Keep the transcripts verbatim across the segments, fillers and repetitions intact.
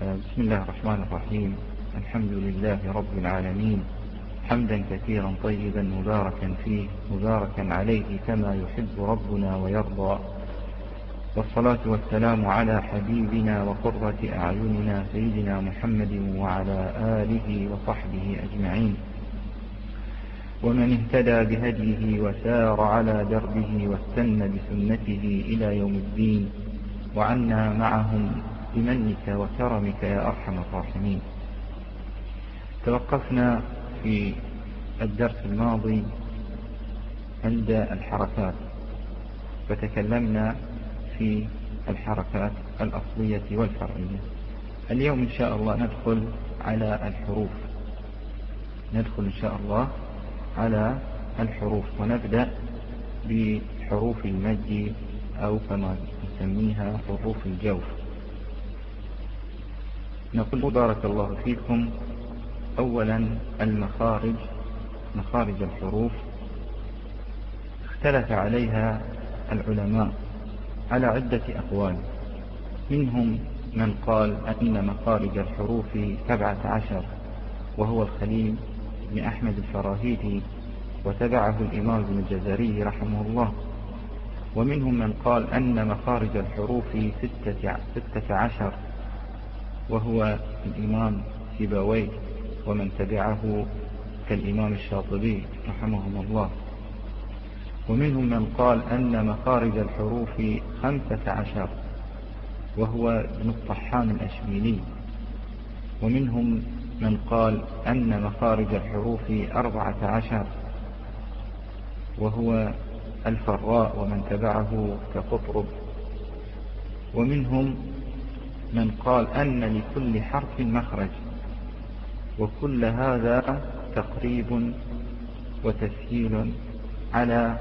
بسم الله الرحمن الرحيم. الحمد لله رب العالمين، حمدا كثيرا طيبا مباركا فيه مباركا عليه كما يحب ربنا ويرضى، والصلاة والسلام على حبيبنا وقرة أعيننا سيدنا محمد وعلى آله وصحبه أجمعين، ومن اهتدى بهديه وسار على دربه واستنى بسنته إلى يوم الدين، وعنا معهم بمنك وكرمك يا أرحم الراحمين. توقفنا في الدرس الماضي عند الحركات، فتكلمنا في الحركات الأصلية والفرعية. اليوم إن شاء الله ندخل على الحروف، ندخل إن شاء الله على الحروف، ونبدأ بحروف المد أو كما نسميها حروف الجوف. نقول بارك الله فيكم: أولا المخارج، مخارج الحروف اختلف عليها العلماء على عدة أقوال. منهم من قال أن مخارج الحروف سبعة عشر، وهو الخليل بن أحمد الفراهيدي، وتبعه الإمام ابن الجزري رحمه الله. ومنهم من قال أن مخارج الحروف ستة, ستة عشر، وهو الإمام سيبويه ومن تبعه كالإمام الشاطبي رحمهم الله. ومنهم من قال أن مخارج الحروف خمسة عشر، وهو ابن الطحان الأشبيلي. ومنهم من قال أن مخارج الحروف أربعة عشر، وهو الفراء ومن تبعه كقطرب. ومنهم من قال أن لكل حرف مخرج، وكل هذا تقريب وتسهيل على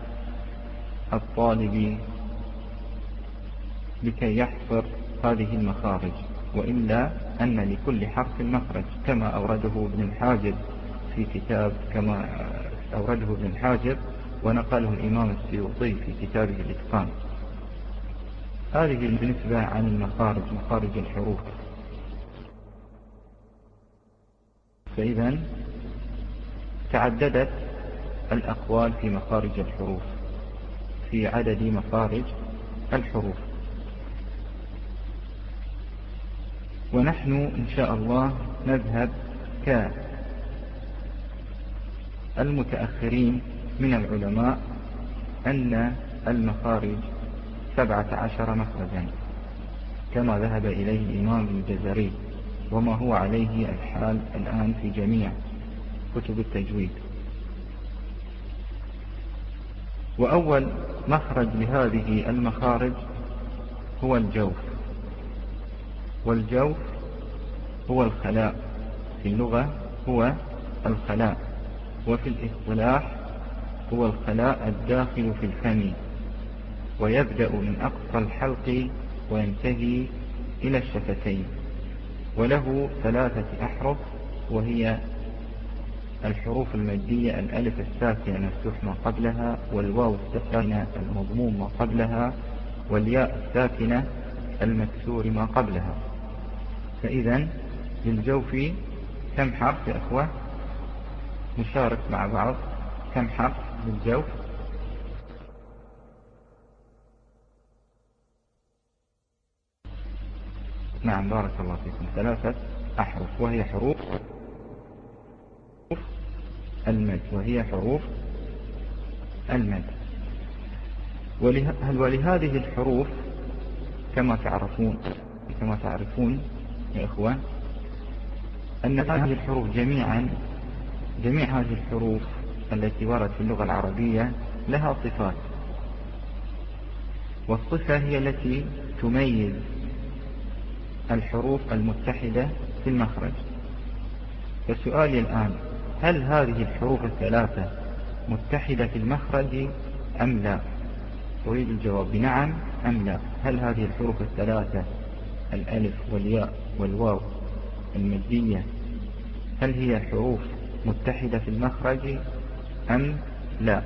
الطالب لكي يحفظ هذه المخارج، وإلا أن لكل حرف مخرج كما أورده ابن الحاجب في كتاب، كما أورده ابن الحاجب ونقله الإمام السيوطي في كتابه الإتقان. هذه بالنسبة عن المخارج، مخارج الحروف. فإذا تعددت الأقوال في مخارج الحروف، في عدد مخارج الحروف. ونحن إن شاء الله نذهب كالمتأخرين من العلماء أن المخارج سبعة عشر مخرجا، كما ذهب إليه الإمام ابن الجزري، وما هو عليه الحال الآن في جميع كتب التجويد. وأول مخرج لهذه المخارج هو الجوف، والجوف هو الخلاء، في اللغة هو الخلاء، وفي الاصطلاح هو الخلاء الداخل في الفم، ويبدأ من أقصى الحلق وينتهي إلى الشفتين، وله ثلاثة أحرف، وهي الحروف المادية: الألف الساكنة المفتوح ما قبلها، والواو الساكنة المضموم ما قبلها، والياء الساكنة المكسور ما قبلها. فإذا للجوف كم حرف يا أخوة؟ نشارك مع بعض. كم حرف للجوف؟ نعم، بارك الله فيكم، ثلاثة أحرف، وهي حروف المد، وهي حروف المد. ولهذه الحروف كما تعرفون كما تعرفون يا إخوان أن هذه الحروف جميعا جميع هذه الحروف التي وردت في اللغة العربية لها صفات، والصفة هي التي تميز الحروف المتحدة في المخرج. فسؤالي الآن: هل هذه الحروف الثلاثة متحدة في المخرج أم لا؟ أريد الجواب بنعم أم لا. هل هذه الحروف الثلاثة، الألف والياء والواو المادية، هل هي حروف متحدة في المخرج أم لا؟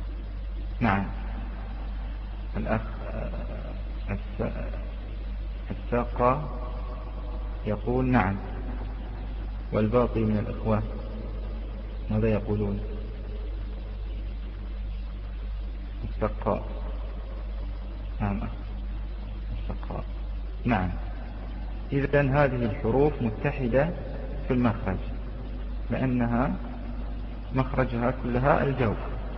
نعم، الأخ الساقة يقول نعم، والباقي من الإخوة ماذا يقولون؟ السقاء. نعم السقاء. نعم. إذن هذه الحروف متحدة في المخرج، لأنها مخرجها كلها الجوف.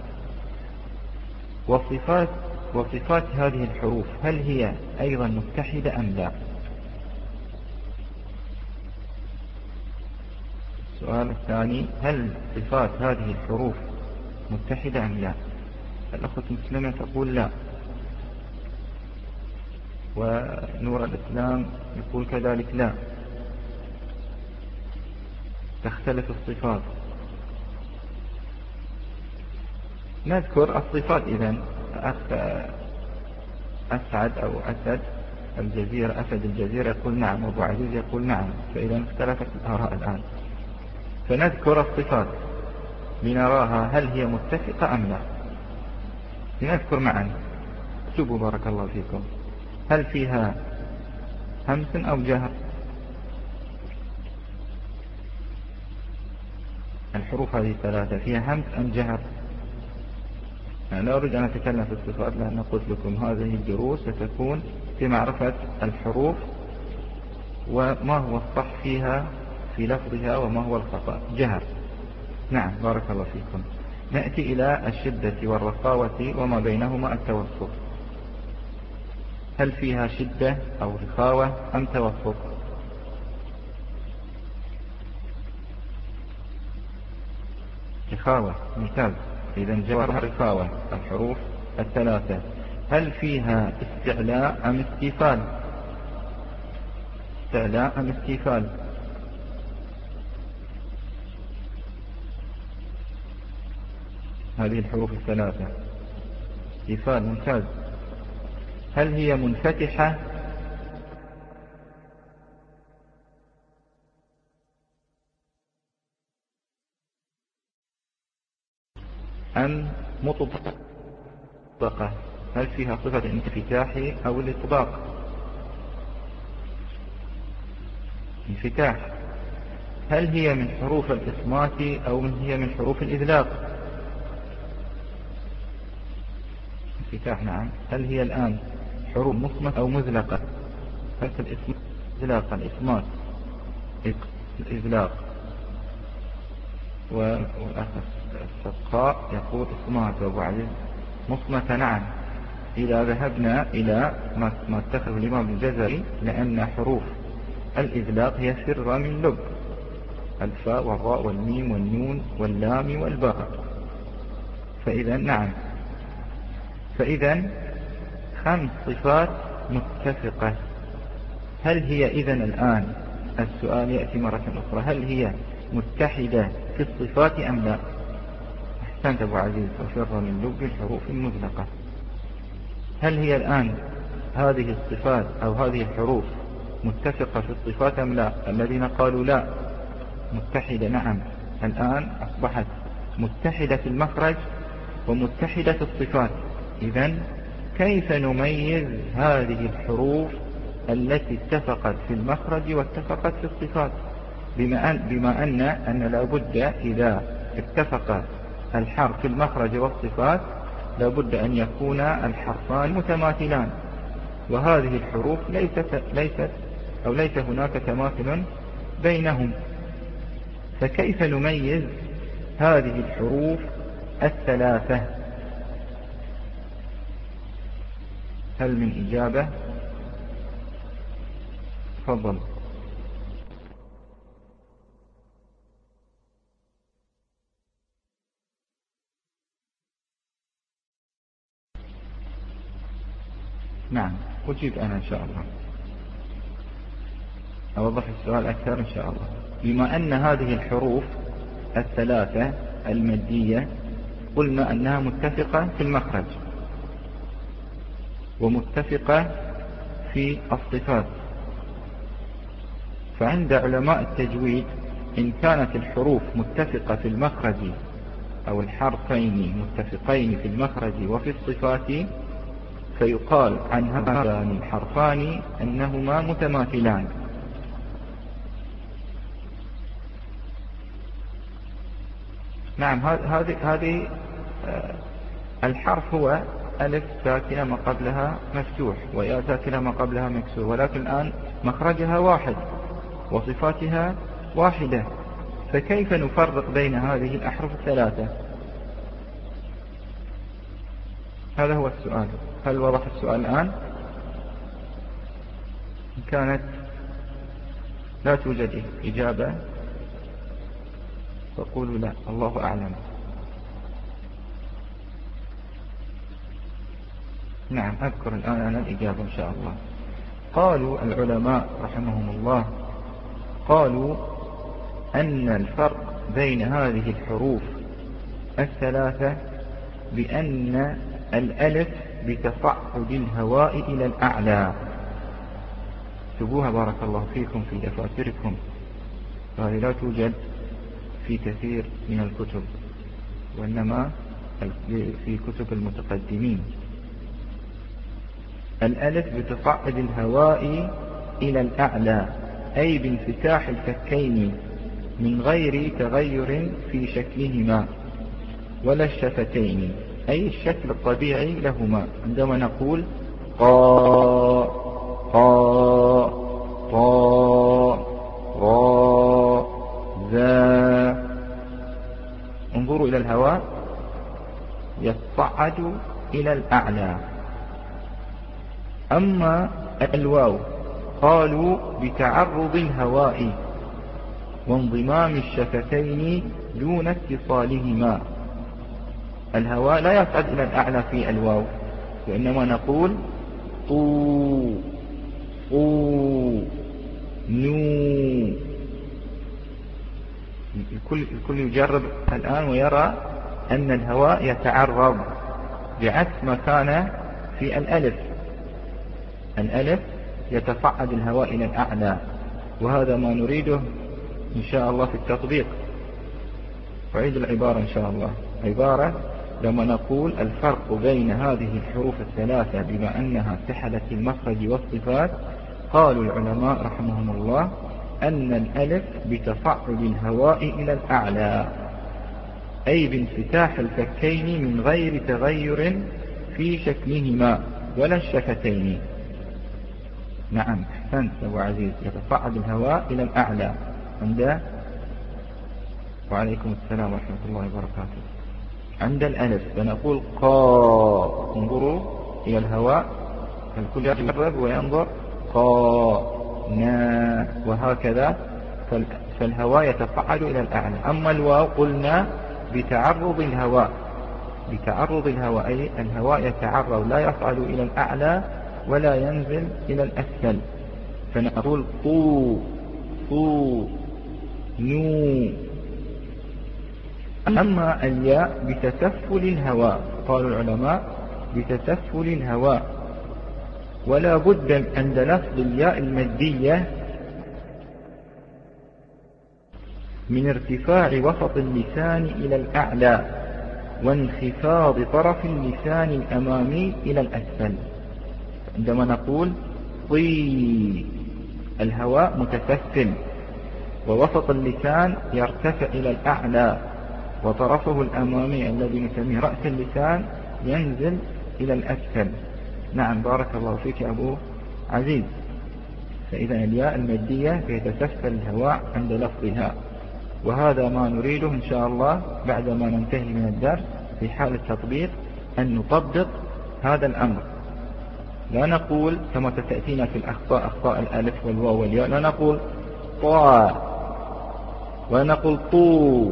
وصفات وصفات هذه الحروف هل هي أيضا متحدة أم لا؟ السؤال الثاني، هل صفات هذه الحروف متحدة أم لا؟ الأخت مسلمة تقول لا، ونور الإسلام يقول كذلك لا، تختلف الصفات. نذكر الصفات إذن. أخ أسعد أو أسد الجزيرة أسد الجزيرة يقول نعم، وأبو عزيز يقول نعم، فإذا اختلفت الآراء الآن. فنذكر الصفات لنراها هل هي متفقة أم لا. لنذكر معا. اكتبوا بارك الله فيكم. هل فيها همس أو جهر؟ الحروف هذه الثلاثة فيها همس أم جهر؟ أنا لا أريد أن أتكلم في الصفات، لأن قلت لكم هذه الدروس ستكون في معرفة الحروف وما هو الصح فيها في لفظها وما هو الخطأ. جهر. نعم بارك الله فيكم. نأتي إلى الشدة والرخاوة وما بينهما التوسط. هل فيها شدة أو رخاوة أم توسط؟ رخاوة. ممتاز. إذا جوابها رخاوة. الحروف الثلاثة هل فيها استعلاء أم استيفال؟ استعلاء أم استيفال؟ هذه الحروف الثلاثة استيفال. ممتاز. هل هي منفتحة أم مطبقة؟ هل فيها صفة الانفتاح أو الإطباق؟ انفتاح. هل هي من حروف الإصمات أو من هي من حروف الإذلاق؟ انفتاح. نعم. هل هي الآن حروف مصمت أو مزلقة؟ هل في الإصمات إذلاق الإصمات الإذلاق؟ والأخ السقاء يقول إصمات، وأبو عزيز مصمت. نعم. إذا ذهبنا إلى ما اتخذ الإمام الجزري، لأن حروف الإذلاق هي سر من لب، الفاء والراء والميم والنون واللام والباء. فإذا نعم. فإذا خمس صفات متفقة. هل هي إذن الآن السؤال يأتي مرة أخرى، هل هي متحدة في الصفات أم لا؟ أحسنت أبو عزيز. وفر من لب الحروف المزلقة. هل هي الآن هذه الصفات أو هذه الحروف متفقة في الصفات أم لا؟ الذين قالوا لا متحدة. نعم. الآن أصبحت متحدة في المخرج ومتحدة في الصفات. إذن كيف نميز هذه الحروف التي اتفقت في المخرج واتفقت في الصفات؟ بما أن, بما أن, أن لابد إذا اتفق الحرف في المخرج والصفات لابد أن يكون الحرفان متماثلان، وهذه الحروف ليست, ليست أو ليس هناك تماثل بينهم. فكيف نميز هذه الحروف الثلاثة؟ هل من إجابة؟ تفضل. نعم أجيب أنا إن شاء الله. أوضح السؤال أكثر إن شاء الله. بما أن هذه الحروف الثلاثة المادية قلنا أنها متفقة في المخرج ومتفقة في الصفات، فعند علماء التجويد إن كانت الحروف متفقة في المخرج أو الحرفين متفقين في المخرج وفي الصفات فيقال عن هذان الحرفان أنهما متماثلان. نعم، هذه هذه الحرف هو ألف ساكنة ما قبلها مفتوح وياء ساكنة ما قبلها مكسور، ولكن الآن مخرجها واحد وصفاتها واحدة، فكيف نفرق بين هذه الأحرف الثلاثة؟ هذا هو السؤال. هل وضح السؤال الآن؟ إن كانت لا توجد إجابة فقولوا لا، الله أعلم. نعم، أذكر الآن أنا الإجابة إن شاء الله. قالوا العلماء رحمهم الله، قالوا أن الفرق بين هذه الحروف الثلاثة بأن الألف بتصعد الهواء إلى الأعلى. اكتبوها بارك الله فيكم في دفاتركم، فهذه لا توجد في كثير من الكتب، وإنما في كتب المتقدمين. الألف بتصعد الهواء إلى الأعلى، أي بانفتاح الفكين من غير تغير في شكلهما ولا الشفتين، أي الشكل الطبيعي لهما. عندما نقول قا قا طا را ذا، انظروا إلى الهواء يصعد إلى الأعلى. أما الواو قالوا بتعرض الهواء وانضمام الشفتين دون اتصالهما. الهواء لا يصعد إلى الأعلى في الواو، وإنما نقول طو طو نو. الكل, الكل يجرب الآن ويرى أن الهواء يتعرض بعكس ما كان في الألف. الألف يتصعد الهواء إلى الأعلى، وهذا ما نريده إن شاء الله في التطبيق. أعيد العبارة إن شاء الله. عبارة لما نقول الفرق بين هذه الحروف الثلاثة بما أنها اتحدت المخرج والصفات، قالوا العلماء رحمهم الله أن الألف بتصعد الهواء إلى الأعلى، أي بانفتاح الفكين من غير تغير في شكلهما ولا الشفتين. نعم، أحسنت أبو عزيز، يتصعد الهواء إلى الأعلى عند وعليكم السلام ورحمة الله وبركاته. عند الألف فنقول قا، انظروا إلى الهواء، الكل يجرب وينظر قا نا، وهكذا، فالهواء يتصعد إلى الأعلى. أما الواو قلنا بتعرض الهواء، بتعرض الهواء، أي الهواء يتعرض لا يصعد إلى الأعلى ولا ينزل إلى الأسفل، فنقول طو طو نو. أما الياء بتسفل الهواء، قال العلماء بتسفل الهواء، ولا بد عند لفظ الياء المادية من ارتفاع وسط اللسان إلى الأعلى وانخفاض طرف اللسان الأمامي إلى الأسفل. عندما نقول طي، الهواء متسفل ووسط اللسان يرتفع إلى الأعلى، وطرفه الأمامي الذي نسميه رأس اللسان ينزل إلى الأسفل. نعم، بارك الله فيك أبو عزيز. فإذا الياء المادية يتسفل الهواء عند لفظها، وهذا ما نريده إن شاء الله بعدما ننتهي من الدرس في حال التطبيق، أن نطبق هذا الأمر. لا نقول كما تأتينا في الأخطاء، أخطاء الألف والواو والياء، لا نقول طا ونقول طو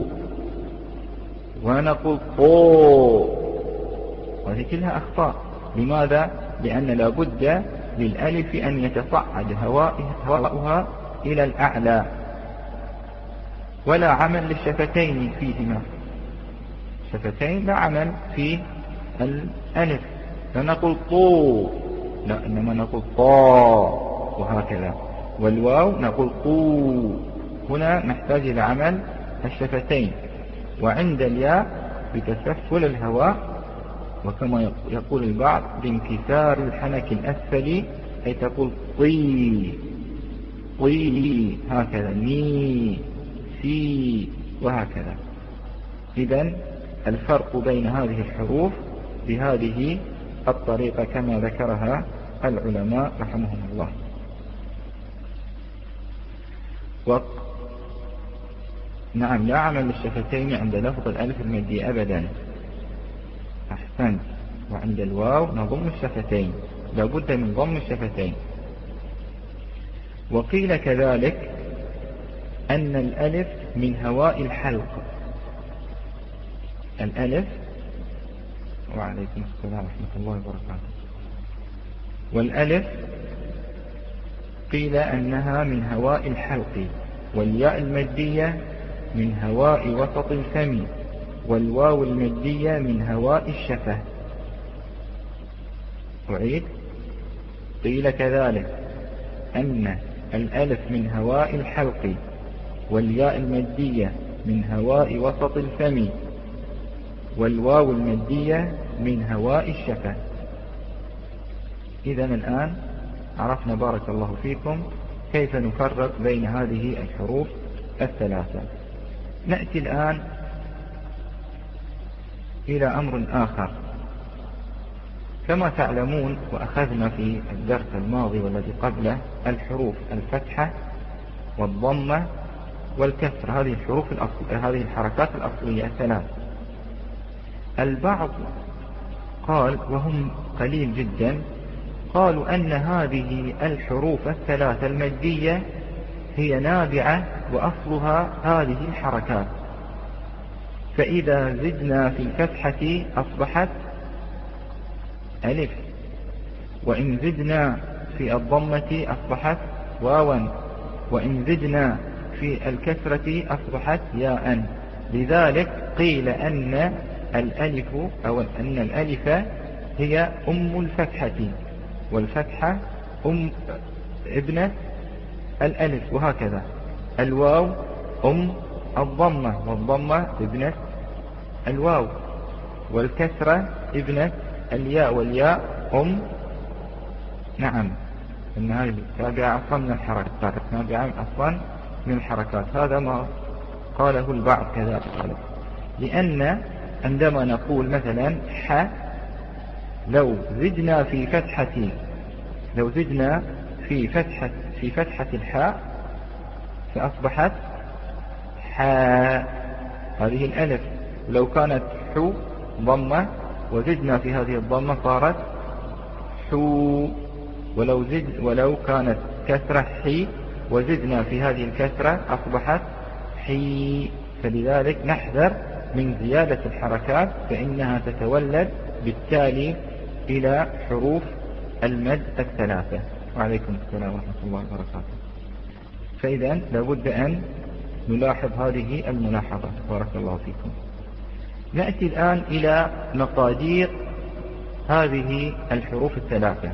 ونقول طو، وهذه كلها أخطاء. لماذا؟ لأن لا بد للألف أن يتصعد هواءها إلى الأعلى، ولا عمل للشفتين فيهما. الشفتين لا عمل في الألف، لا نقول طو، لا، إنما نقول طا، وهكذا. والواو نقول طو، هنا نحتاج إلى عمل الشفتين. وعند الياء بتسفل الهواء وكما يقول البعض بانكسار الحنك الأسفلي، أي تقول طي طي هكذا، مي سي وهكذا. إذن الفرق بين هذه الحروف بهذه الطريقة كما ذكرها العلماء رحمهم الله. و... نعم، لا عمل للشفتين عند لفظ الألف المادية أبدا. أحسنت. وعند الواو نضم الشفتين، لا بد من ضم الشفتين. وقيل كذلك أن الألف من هواء الحلق. الألف، وعليكم السلام ورحمة الله وبركاته. والألف قيل أنها من هواء الحلق، والياء المادية من هواء وسط الفم، والواو المادية من هواء الشفة. أعيد. قيل كذلك أن الألف من هواء الحلق، والياء المادية من هواء وسط الفم، والواو المادية من هواء الشفة. إذن الآن عرفنا بارك الله فيكم كيف نفرق بين هذه الحروف الثلاثة. نأتي الآن إلى أمر آخر. كما تعلمون وأخذنا في الدرس الماضي والذي قبله الحروف الفتحة والضمة والكسر، هذه الحروف الأصل... هذه الحركات الأصلية الثلاث. البعض قال، وهم قليل جدا، قالوا أن هذه الحروف الثلاثة المادية هي نابعة وأصلها هذه الحركات، فإذا زدنا في الفتحة أصبحت ألف، وإن زدنا في الضمة أصبحت واوا، وإن زدنا في الكسرة أصبحت ياء. لذلك قيل أن الألف أو أن الألف هي أم الفتحة، والفتحة أم ابنة الألف، وهكذا. الواو أم الضمة، والضمة ابنة الواو، والكسرة ابنة الياء، والياء أم نعم إن هذه تابعة أصلا من الحركات، تابعة أصلا من الحركات. هذا ما قاله البعض كذلك، لأن عندما نقول مثلا ح، لو زدنا في فتحة لو زدنا في فتحة في فتحة الحاء فأصبحت حاء، هذه الألف. لو كانت حو ضمة وزدنا في هذه الضمة صارت حو، ولو زد ولو كانت كسرة حي وزدنا في هذه الكسرة أصبحت حي. فلذلك نحذر من زيادة الحركات، فإنها تتولد بالتالي إلى حروف المد الثلاثة. وعليكم السلام ورحمة الله وبركاته. فإذا لابد أن نلاحظ هذه الملاحظة. بارك الله فيكم. نأتي الآن إلى مقادير هذه الحروف الثلاثة.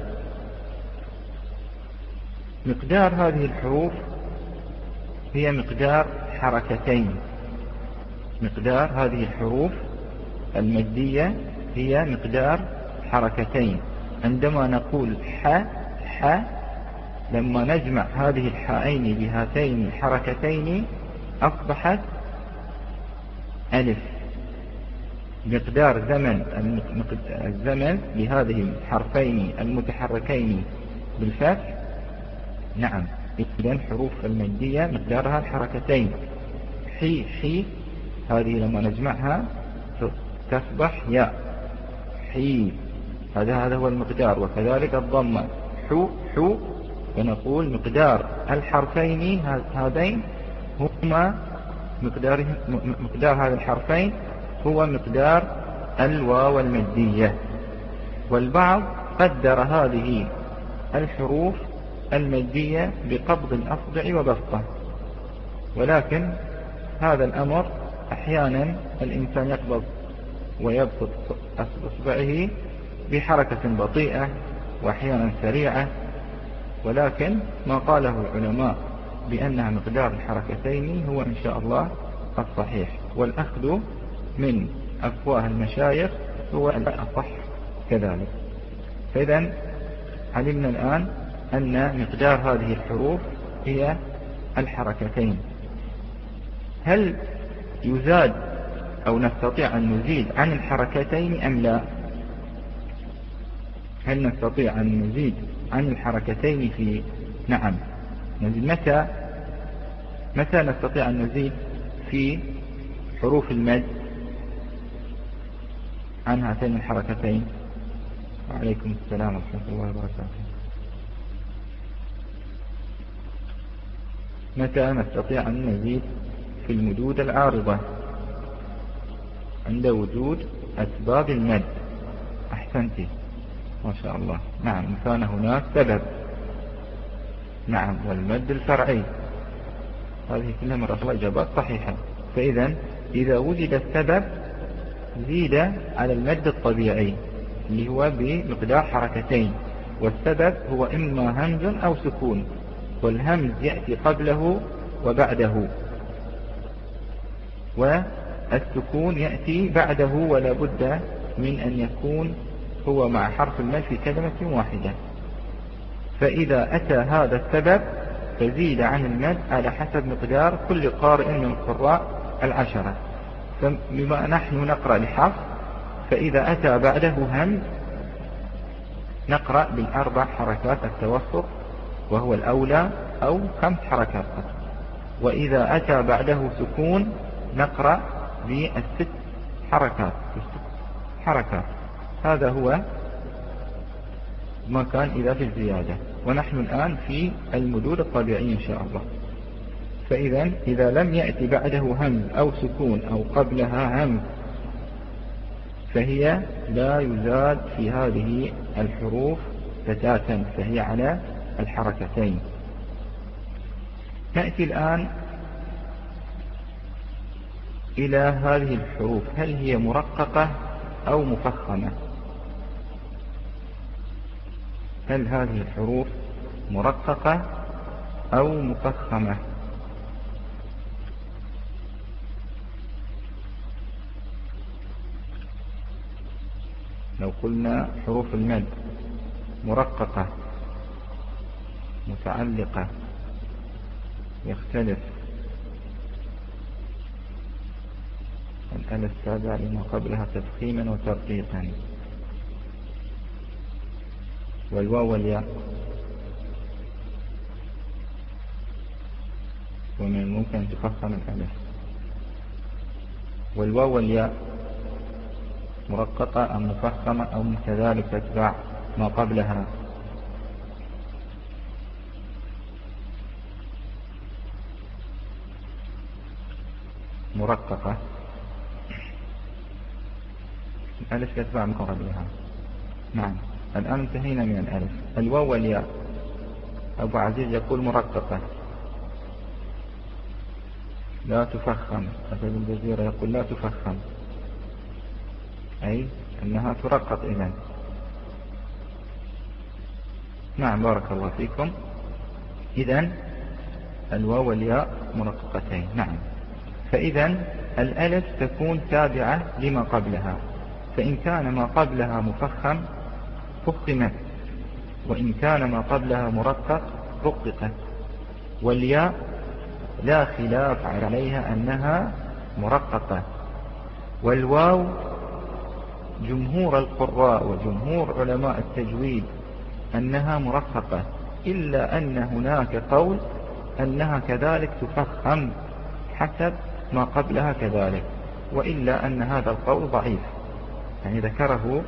مقدار هذه الحروف هي مقدار حركتين. مقدار هذه الحروف المادية هي مقدار حركتين. عندما نقول ح ح، لما نجمع هذه الحائين بهاتين الحركتين أصبحت ألف. مقدار زمن الزمن لهذه الحرفين المتحركين بالفتح نعم. إذن حروف المادية مقدارها الحركتين. حي حي، هذه لما نجمعها تصبح ياء حي، هذا هذا هو المقدار. وكذلك الضمة حو حو، فنقول مقدار الحرفين هذين هما مقدار مقدار هذا الحرفين هو مقدار الواو المادية. والبعض قدر هذه الحروف المادية بقبض الأصبع وبسطه، ولكن هذا الأمر أحيانا الإنسان يقبض ويبسط أصبعه بحركة بطيئة وأحيانا سريعة، ولكن ما قاله العلماء بأنها مقدار الحركتين هو إن شاء الله الصحيح، والأخذ من أفواه المشايخ هو الأصح كذلك. فإذا علمنا الآن أن مقدار هذه الحروف هي الحركتين. هل يزاد أو نستطيع أن نزيد عن الحركتين أم لا؟ هل نستطيع أن نزيد عن الحركتين في نعم نزيد. متى متى نستطيع أن نزيد في حروف المد عن هاتين الحركتين؟ وعليكم السلام ورحمة الله وبركاته. متى نستطيع أن نزيد في المدود العارضة؟ عند وجود أسباب المد. أحسنتي ما شاء الله. نعم، كان هناك سبب. نعم، والمد الفرعي. هذه كلها مرة الله إجابات صحيحة. فإذا إذا وجد السبب زيد على المد الطبيعي اللي هو بمقدار حركتين، والسبب هو إما همز أو سكون، والهمز يأتي قبله وبعده، والسكون يأتي بعده، ولا بد من أن يكون هو مع حرف المد في كلمة واحدة. فإذا أتى هذا السبب فزيد عن المد على حسب مقدار كل قارئ من القراء العشرة. فبما نحن نقرأ لحفظ، فإذا أتى بعده همز نقرأ بالأربع حركات التوسط وهو الأولى، أو خمس حركات. وإذا أتى بعده سكون نقرأ بالست حركات حركات. هذا هو ما كان إذا في الزيادة. ونحن الآن في المدود الطبيعية إن شاء الله. فإذا إذا لم يأتي بعده همز أو سكون أو قبلها همز فهي لا يزاد في هذه الحروف بتاتا، فهي على الحركتين. نأتي الآن إلى هذه الحروف، هل هي مرققة أو مفخمة؟ هل هذه الحروف مرققة أو مفخمة؟ لو قلنا حروف المد مرققة متعلقة يختلف الألف السابع لما قبلها تفخيما وترقيقا، والواو والياء ومن الممكن أن تفخم الألف. والواو والياء مرققة أم مفخمة أو كذلك تتبع ما قبلها؟ مرققة. الألف تتبع ما قبلها. نعم، الآن انتهينا من الألف. الواو والياء أبو عزيز يقول مرققة لا تفخم. أسد الجزيرة يقول لا تفخم، أي أنها ترقق إذن. نعم، بارك الله فيكم. إذن الواو والياء مرققتين. نعم. فإذن الألف تكون تابعة لما قبلها، فإن كان ما قبلها مفخم فخمت، وإن كان ما قبلها مرقق رققت. والياء لا خلاف عليها أنها مرققة. والواو جمهور القراء وجمهور علماء التجويد أنها مرققة، إلا أن هناك قول أنها كذلك تفخم حسب ما قبلها كذلك، وإلا أن هذا القول ضعيف. يعني ذكره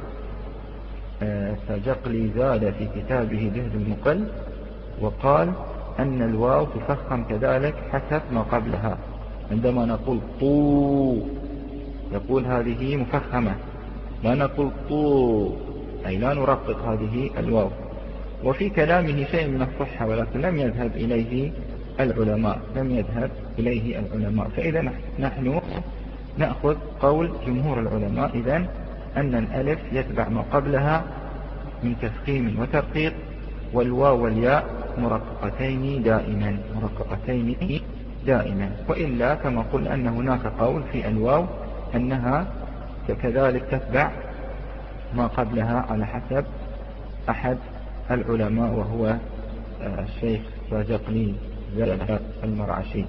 سجقلي زاد في كتابه جهد المقل، وقال أن الواو تفخم كذلك حسب ما قبلها. عندما نقول طو يقول هذه مفخمة، لا نقول طو أي لا نرقق هذه الواو. وفي كلامه شيء من الصحة، ولكن لم يذهب إليه العلماء لم يذهب إليه العلماء فإذا نحن نأخذ قول جمهور العلماء إذن أن الألف يتبع ما قبلها من تفخيم وترقيق، والواو والياء مرققتين دائما مرققتين دائما. وإلا كما قل أن هناك قول في الواو أنها كذلك تتبع ما قبلها على حسب أحد العلماء وهو الشيخ باجقلي المرعشي.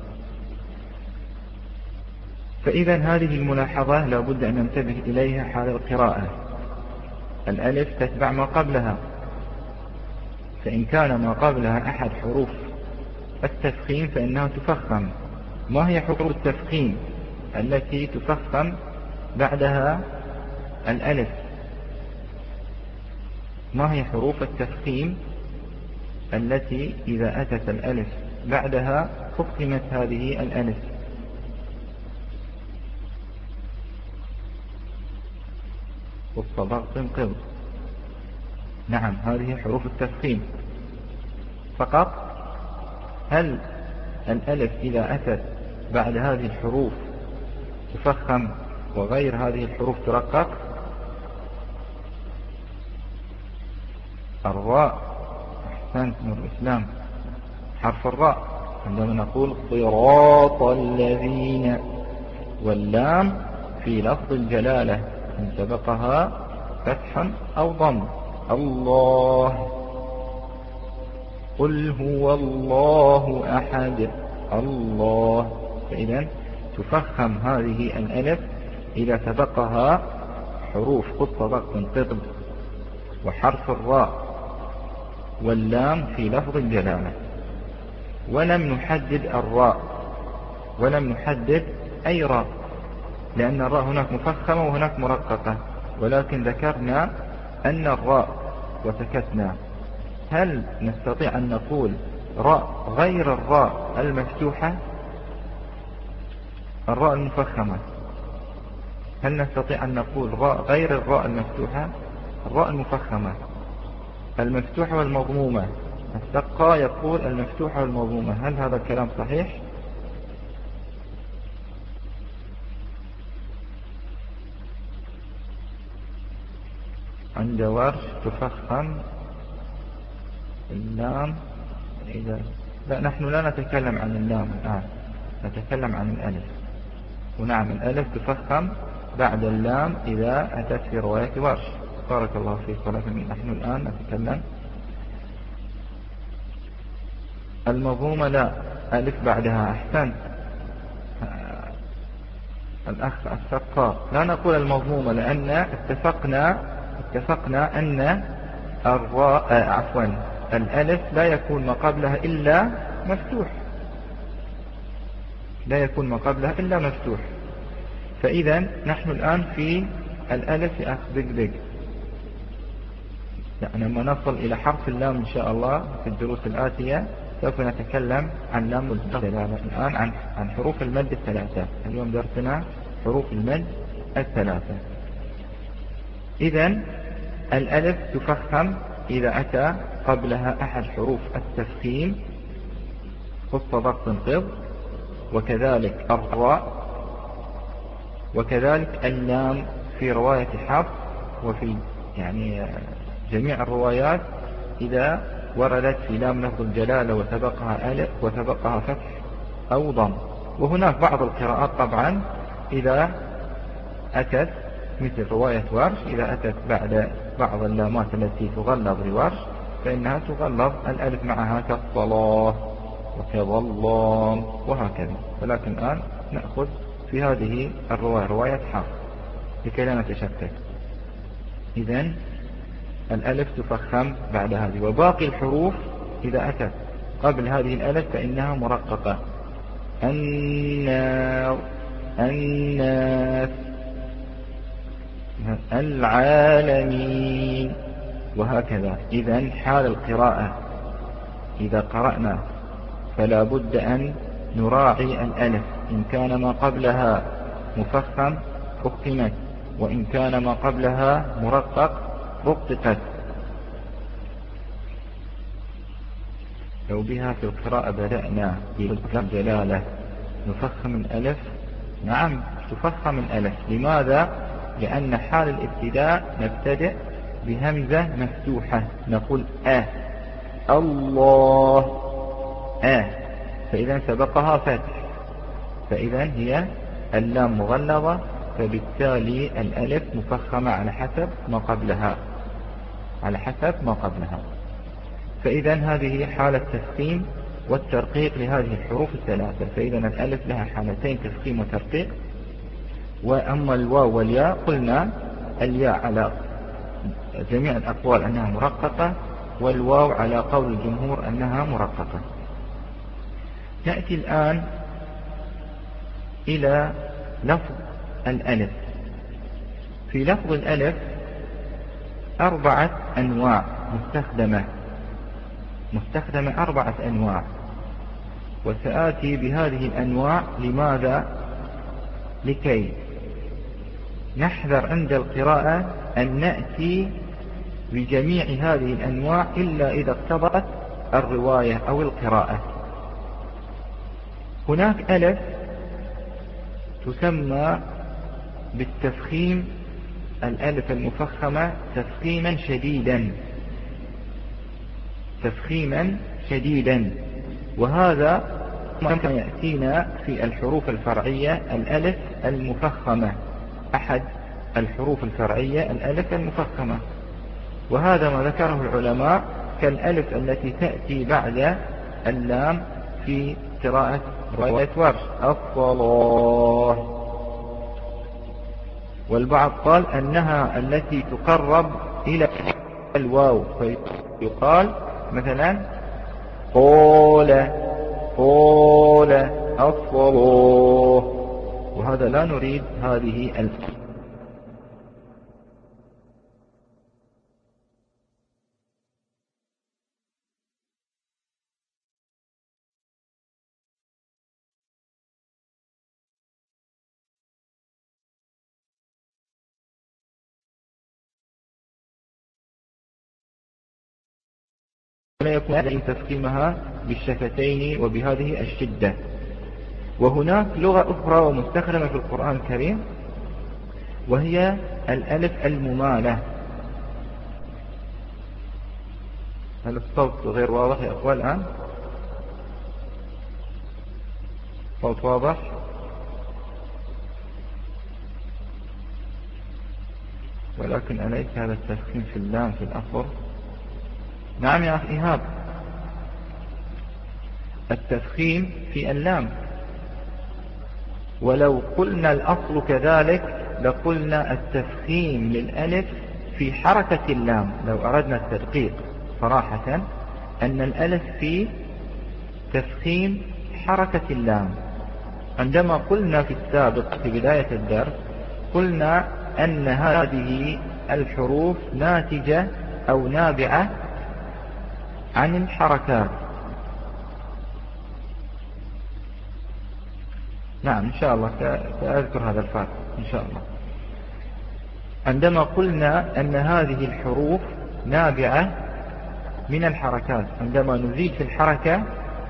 فإذا هذه الملاحظة لا بد أن ننتبه إليها حال القراءة. الألف تتبع ما قبلها، فإن كان ما قبلها أحد حروف التفخيم فإنها تفخم. ما هي حروف التفخيم التي تفخم بعدها الألف؟ ما هي حروف التفخيم التي إذا أتت الألف بعدها فخمت هذه الألف؟ والصباغ تنقض. نعم، هذه حروف التفخيم فقط. هل الألف إذا أتت بعد هذه الحروف تفخم وغير هذه الحروف ترقق؟ الراء، أحسنت نور الإسلام، حرف الراء عندما نقول صراط الذين، واللام في لفظ الجلالة إن سبقها فتح أو ضم. الله، قل هو الله أحد، الله. فإذا تفخم هذه الألف إذا سبقها حروف قط ضغط قطب وحرف الراء واللام في لفظ الجلالة. ولم نحدد الراء، ولم نحدد أي راء، لأن الراء هناك مفخمة وهناك مرققة، ولكن ذكرنا أن الراء وسكتنا. هل نستطيع أن نقول راء غير الراء المفتوحة، الراء المفخمة؟ هل نستطيع أن نقول راء غير الراء المفتوحة؟ الراء المفخمة المفتوحة والمضمومة. السقا يقول المفتوحة والمضمومة. هل هذا الكلام صحيح؟ عند ورش تفخم اللام إذا لا، نحن لا نتكلم عن اللام الآن، نتكلم عن الألف. ونعم، الألف تفخم بعد اللام إذا أتت في رواية ورش. بارك الله فيك. ولكن نحن الآن نتكلم المضمومة لا، ألف بعدها. أحسن الأخ السقا، لا نقول المضمومة، لأن اتفقنا اتفقنا أن الراء عفوا الألف لا يكون ما قبلها إلا مفتوح، لا يكون ما قبلها إلا مفتوح. فإذا نحن الآن في الألف يا أخ دق دق، يعني لما نصل إلى حرف اللام إن شاء الله في الدروس الآتية سوف نتكلم عن لام الدلالة. الآن عن عن حروف المد الثلاثة. اليوم درسنا حروف المد الثلاثة. إذن الألف تفخم إذا أتى قبلها أحد حروف التفخيم خط ضغط انقض، وكذلك الراء، وكذلك اللام في رواية حفص، وفي يعني جميع الروايات إذا وردت في لام لفظ الجلالة وسبقها ألف وسبقها فتح أو ضم. وهناك بعض القراءات طبعا إذا أتت مثل رواية ورش، إذا أتت بعد بعض اللامات التي تغلظ لورش فإنها تغلظ الألف معها كالصلاة وكظلام وهكذا. ولكن الآن نأخذ في هذه الرواية رواية حفص لكي لا نتشتت. إذن الألف تفخم بعد هذه، وباقي الحروف إذا أتت قبل هذه الألف فإنها مرققة. النار، الناس، العالمين، وهكذا. إذن حال القراءة إذا قرأنا فلا بد أن نراعي الألف، إن كان ما قبلها مفخم فخمت، وإن كان ما قبلها مرقق رققت. لو بها في القراءة بدأنا بلفظ جلالة نفخم الألف، نعم تفخم الألف. لماذا؟ لأن حال الابتداء نبتدئ بهمزة مفتوحة، نقول أه الله أه، فإذا سبقها فتح، فإذا هي اللام مغلظة فبالتالي الألف مفخمة على حسب ما قبلها على حسب ما قبلها فإذا هذه حالة تفخيم والترقيق لهذه الحروف الثلاثة. فإذا الألف لها حالتين تفخيم وترقيق. وأما الواو والياء قلنا الياء على جميع الأقوال أنها مرققة، والواو على قول الجمهور أنها مرققة. نأتي الآن إلى لفظ الألف. في لفظ الألف أربعة أنواع مستخدمة مستخدمة أربعة أنواع، وسآتي بهذه الأنواع. لماذا؟ لكي نحذر عند القراءة أن نأتي بجميع هذه الأنواع إلا إذا اقتضت الرواية أو القراءة. هناك ألف تسمى بالتفخيم، الألف المفخمة تفخيما شديدا تفخيما شديدا وهذا ما يأتينا في الحروف الفرعية الألف المفخمة، أحد الحروف الفرعية الألف المفخمة. وهذا ما ذكره العلماء كالألف التي تأتي بعد اللام في قراءة رواية ورش الصلاة. والبعض قال أنها التي تقرب إلى الواو، فيقال مثلا قول قول الصلاة، وهذا لا نريد هذه الألف. ولا يكون عليه تفخيمها بالشفتين وبهذه الشدة. وهناك لغة أخرى ومستخدمة في القرآن الكريم وهي الألف الممالة. هل الصوت غير واضح يا أخوان الآن؟ صوت واضح؟ ولكن أليس هذا التفخيم في اللام في الأصل؟ نعم يا أخي إيهاب، التفخيم في اللام. ولو قلنا الأصل كذلك لقلنا التفخيم للألف في حركة اللام. لو أردنا التدقيق صراحة أن الألف في تفخيم حركة اللام. عندما قلنا في السابق في بداية الدرس قلنا أن هذه الحروف ناتجة أو نابعة عن الحركات. نعم إن شاء الله سأذكر هذا الفرق إن شاء الله. عندما قلنا أن هذه الحروف نابعة من الحركات، عندما نزيد في الحركة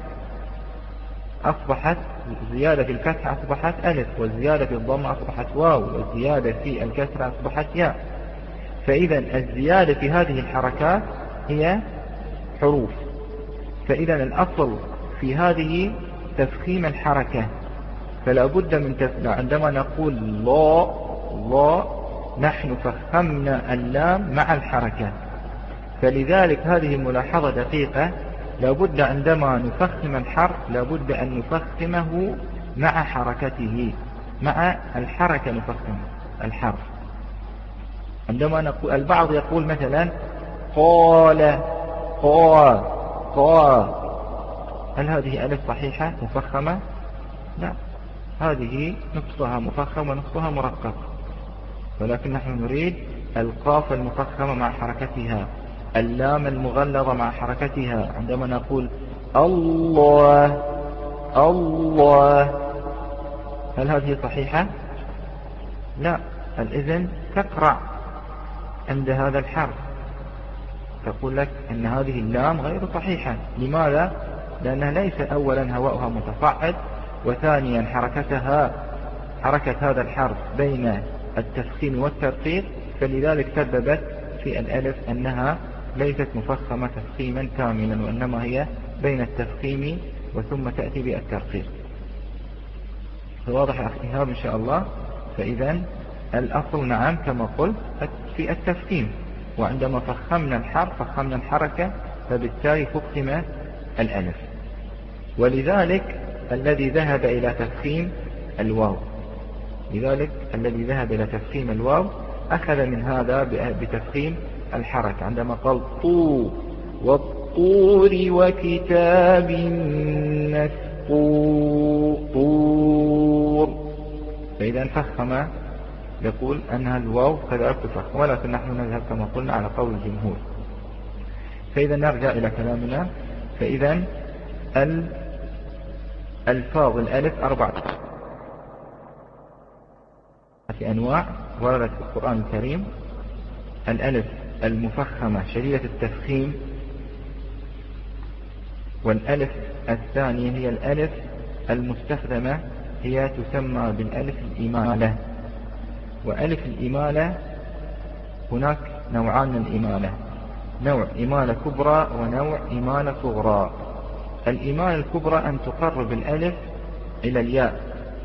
أصبحت زيادة في الفتح أصبحت ألف، والزيادة في الضم أصبحت واو، والزيادة في الكسر أصبحت ياء. فإذا الزيادة في هذه الحركات هي حروف. فإذا الأصل في هذه تفخيم الحركة، فلا بد من تفخيم. عندما نقول لا لا نحن فخمنا اللام مع الحركة. فلذلك هذه ملاحظة دقيقة، لا بد عندما نفخم الحرف لا بد أن نفخمه مع حركته، مع الحركة نفخم الحرف. عندما نقول البعض يقول مثلا قال قال قال، هل هذه ألف صحيحة مفخمة؟ لا، هذه نصفها مفخم ونصفها مرقق، ولكن نحن نريد القاف المفخمة مع حركتها، اللام المغلظة مع حركتها. عندما نقول الله الله، هل هذه صحيحة؟ لا، الإذن تقرع عند هذا الحرف، تقول لك أن هذه اللام غير صحيحة. لماذا؟ لأنها ليس أولا هواؤها متصاعد، وثانيا حركتها حركة هذا الحرف بين التفخيم والترقيق، فلذلك سببت في الألف أنها ليست مفخمة تفخيما كاملا، وإنما هي بين التفخيم وثم تأتي بالترقيق. فواضح يا أخي إيهاب إن شاء الله. فإذا الأصل نعم كما قلت في التفخيم، وعندما فخمنا الحرف فخمنا الحركة، فبالتالي فخم الألف. ولذلك الذي ذهب إلى تفخيم الواو لذلك الذي ذهب إلى تفخيم الواو أخذ من هذا بتفخيم الحركة عندما قال طو والطور وكتاب مسطور، فإذا فخم يقول أنها الواو كذلك تفخم، ولكن نحن نذهب كما قلنا على قول الجمهور. فإذا نرجع إلى كلامنا، فإذا الألفاظ الألف أربعة أنواع وردت في القرآن الكريم. الألف المفخمة شديدة التفخيم، والألف الثانية هي الألف المستخدمة، هي تسمى بالألف الإمالة. وألف الإمالة هناك نوعان من الإمالة، نوع إمالة كبرى ونوع إمالة صغرى. الإمالة الكبرى أن تقرب الألف إلى الياء،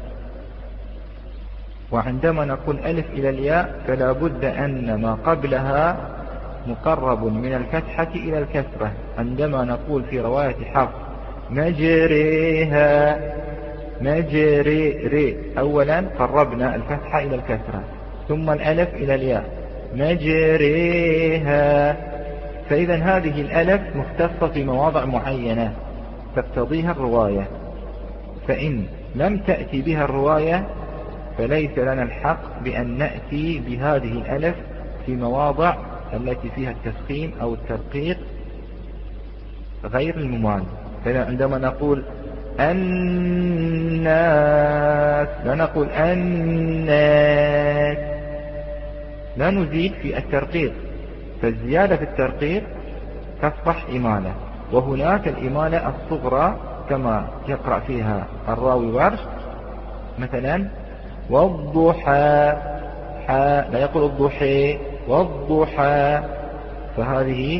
وعندما نقول ألف إلى الياء فلا بد أن ما قبلها مقرب من الفتحة إلى الكسرة. عندما نقول في رواية حفص مجريها مجري ري، أولا قربنا الفتحة إلى الكسرة ثم الألف إلى الياء مجريها. فإذا هذه الألف مختصة في مواضع معينة تقتضيها الرواية، فإن لم تأتي بها الرواية فليس لنا الحق بأن نأتي بهذه الألف في مواضع التي فيها التفخيم أو الترقيق غير الممال. فعندما نقول الناس لا نقول الناس، لا نزيد في الترقيق، فالزيادة في الترقيق تصبح إمالة. وهناك الإمالة الصغرى كما يقرأ فيها الراوي ورش، مثلا والضحى، لا يقول الضحى والضحى، فهذه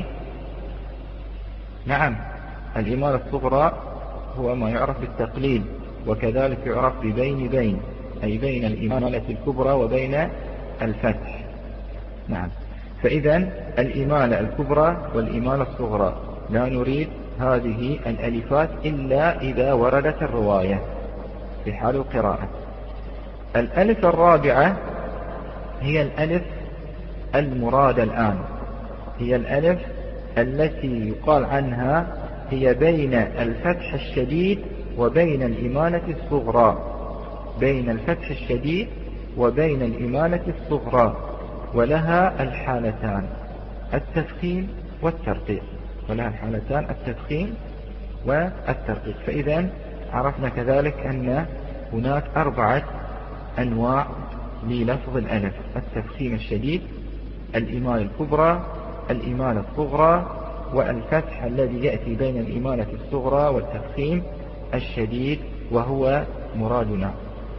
نعم الإمالة الصغرى هو ما يعرف بالتقليل، وكذلك يعرف ببين بين، أي بين الإمالة الكبرى وبين الفتح. نعم، فإذا الإمالة الكبرى والإمالة الصغرى لا نريد هذه الألفات إلا إذا وردت الرواية في حال القراءة. الألف الرابعة هي الألف المراد الآن، هي الألف التي يقال عنها هي بين الفتح الشديد وبين الإمالة الصغرى، بين الفتح الشديد وبين الإمالة الصغرى، ولها الحالتان التفخيم والترقيق، ولها الحالتان التفخيم والترقيق. فإذا عرفنا كذلك أن هناك أربعة أنواع للفظ الألف: التفخيم الشديد، الإمالة الكبرى، الإمالة الصغرى، والفتح الذي يأتي بين الإمالة الصغرى والتفخيم الشديد، وهو مرادنا.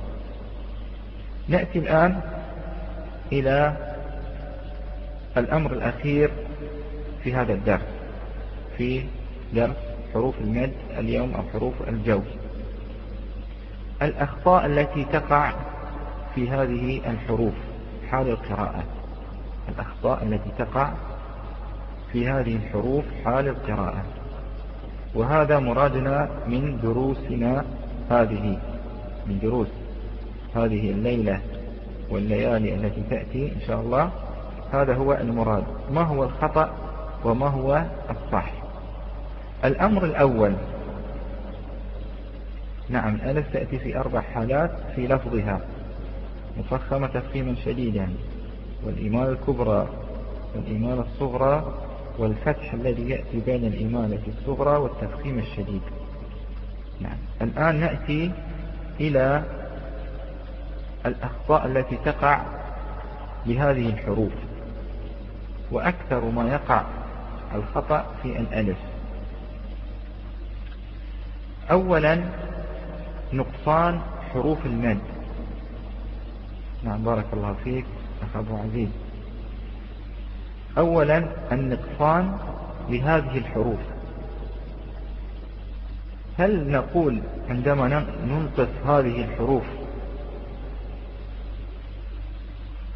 نأتي الآن إلى الأمر الأخير في هذا الدرس، في درس حروف المد اليوم أو حروف الجوف. الأخطاء التي تقع في هذه الحروف حال القراءة، الأخطاء التي تقع في هذه الحروف حال القراءة، وهذا مرادنا من دروسنا هذه، من دروس هذه الليلة والليالي التي تأتي إن شاء الله. هذا هو المراد، ما هو الخطأ وما هو الصح. الأمر الأول، نعم الألف تأتي في أربع حالات في لفظها: مفخمة تفخيما شديدا، والإمالة الكبرى، والإمالة الصغرى، والفتح الذي يأتي بين الإمالة الصغرى والتفخيم الشديد. نعم، الآن نأتي إلى الأخطاء التي تقع بهذه الحروف. وأكثر ما يقع الخطأ في الألف. أولا نقصان حروف المد. نعم بارك الله فيك أخ أبو عزيز. أولا النقصان لهذه الحروف. هل نقول عندما ننقص هذه الحروف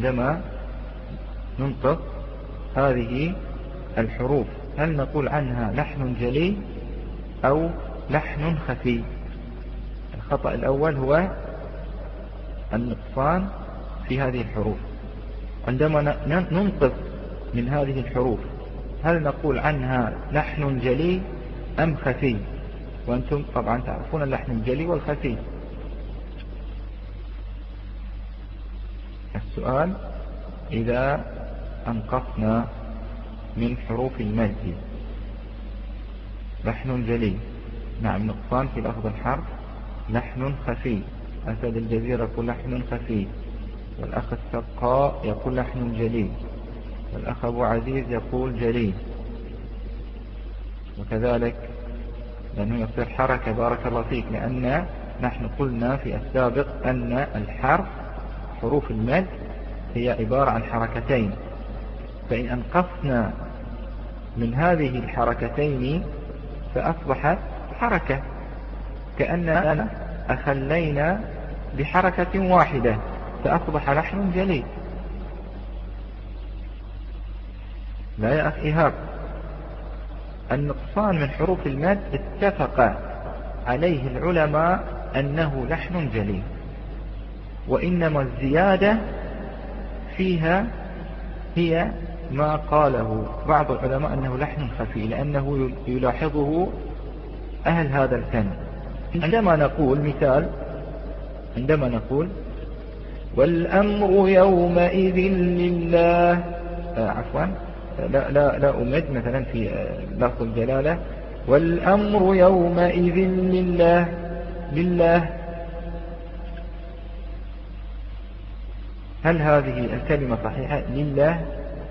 عندما ننطق هذه الحروف، هل نقول عنها لحن جلي أو لحن خفي؟ الخطأ الأول هو النقصان في هذه الحروف. عندما ننطق من هذه الحروف هل نقول عنها لحن جلي أم خفي؟ وأنتم طبعا تعرفون اللحن الجلي والخفي. السؤال: إذا أنقصنا من حروف المد لحن جلي، نعم، نقصان في لفظ الحرف، لحن خفي. أسد الجزيرة يقول لحن خفي، والأخ السقاء يقول لحن جلي، والأخ أبو عزيز يقول جلي، وكذلك لأنه يصير حركة. بارك الله فيك، لأن نحن قلنا في السابق أن الحرف حروف المد هي عبارة عن حركتين، فإن أنقصنا من هذه الحركتين فأصبحت حركة، كأننا أخلينا بحركة واحدة فأصبح لحن جلي. لا يا أخي إيهاب، النقصان من حروف المد اتفق عليه العلماء أنه لحن جلي، وإنما الزيادة فيها هي ما قاله بعض العلماء أنه لحن خفي، لأنه يلاحظه أهل هذا الفن. عندما نقول مثال، عندما نقول والأمر يومئذ لله، آه عفوا لا, لا, لا أمد مثلا في لفظ الجلالة، والأمر يومئذ لله، لله، هل هذه الكلمة صحيحة؟ لله،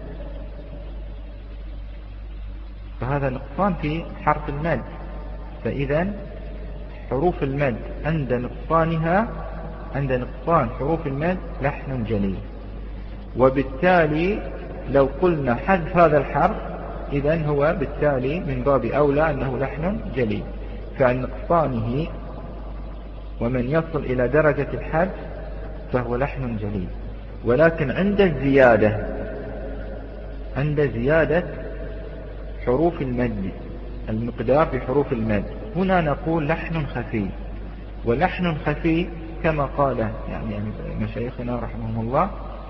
فهذا نقصان في حرف المد. فإذا حروف المد عند نقصانها، عند نقصان حروف المد لحن جلي، وبالتالي لو قلنا حذف هذا الحرف إذن هو بالتالي من باب أولى أنه لحن جلي. فعن نقصانه ومن يصل إلى درجة الحذف فهو لحن جلي. ولكن عند الزيادة، عند زيادة حروف المد، المقدار في حروف المد، هنا نقول لحن خفي. ولحن خفي كما قال يعني مشايخنا رحمهم الله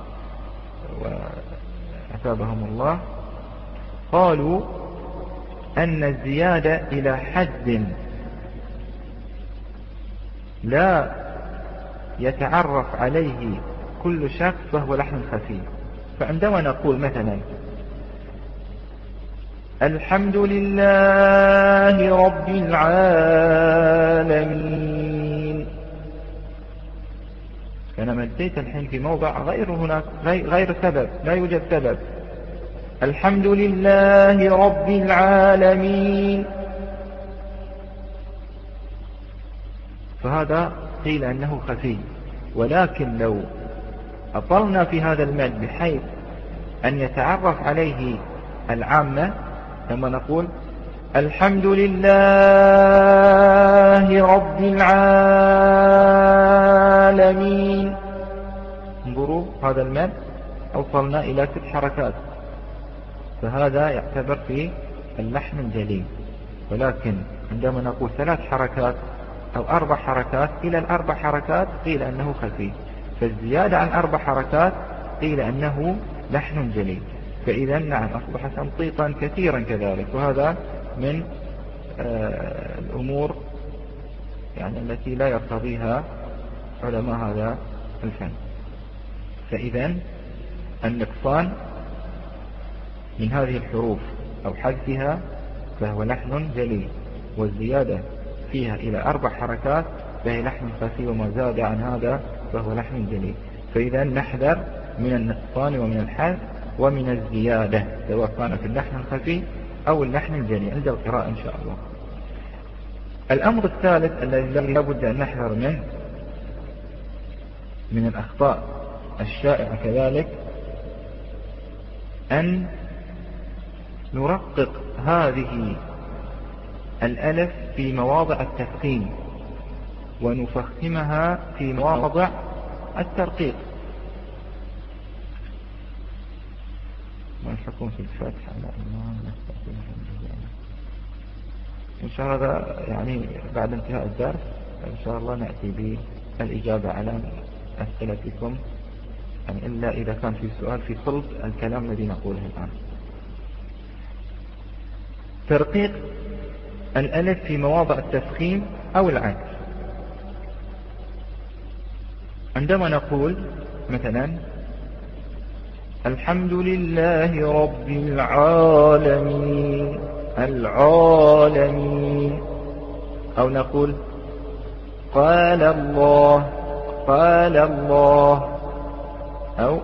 وأثابهم الله، قالوا أن الزيادة إلى حد لا يتعرف عليه كل شخص فهو لحن خفي. فعندما نقول مثلا الحمد لله رب العالمين، فأنا مديت الحين في موضع غير هناك، غير سبب، لا يوجد سبب. الحمد لله رب العالمين، فهذا قيل أنه خفي. ولكن لو أطلنا في هذا المد بحيث أن يتعرف عليه العامة، لما نقول الحمد لله رب العالمين، انظروا هذا المد أوصلنا إلى ست حركات، فهذا يعتبر في اللحن الجلي. ولكن عندما نقول ثلاث حركات أو أربع حركات، إلى الأربع حركات قيل أنه خفي، فالزيادة عن أربع حركات قيل أنه لحن جلي. فإذا نعم أصبح تمطيطا كثيرا كذلك، وهذا من آه الأمور يعني التي لا يرتضيها علماء هذا الفن. فإذا النقصان من هذه الحروف أو حذفها فهو لحن جلي، والزيادة فيها إلى أربع حركات فهي لحن خفي، وما زاد عن هذا فهو لحن جلي. فإذا نحذر من النقصان ومن الحذف ومن الزيادة، سواء كان في اللحن الخفي أو اللحن الجلي عند القراءة إن شاء الله. الأمر الثالث الذي لا بد أن نحذر منه من الأخطاء الشائعة كذلك، أن نرقق هذه الألف في مواضع التفخيم ونفخمها في مواضع الترقيق. والحكم في الفتح على إمام إن شاء الله. يعني بعد انتهاء الدرس إن شاء الله نأتي بالإجابة على أسئلتكم، يعني إلا إذا كان في سؤال في صلب الكلام الذي نقوله الآن. ترقيق الألف في مواضع التفخيم أو العكس. عندما نقول مثلا الحمد لله رب العالمين العالمين، أو نقول قال الله قال الله، أو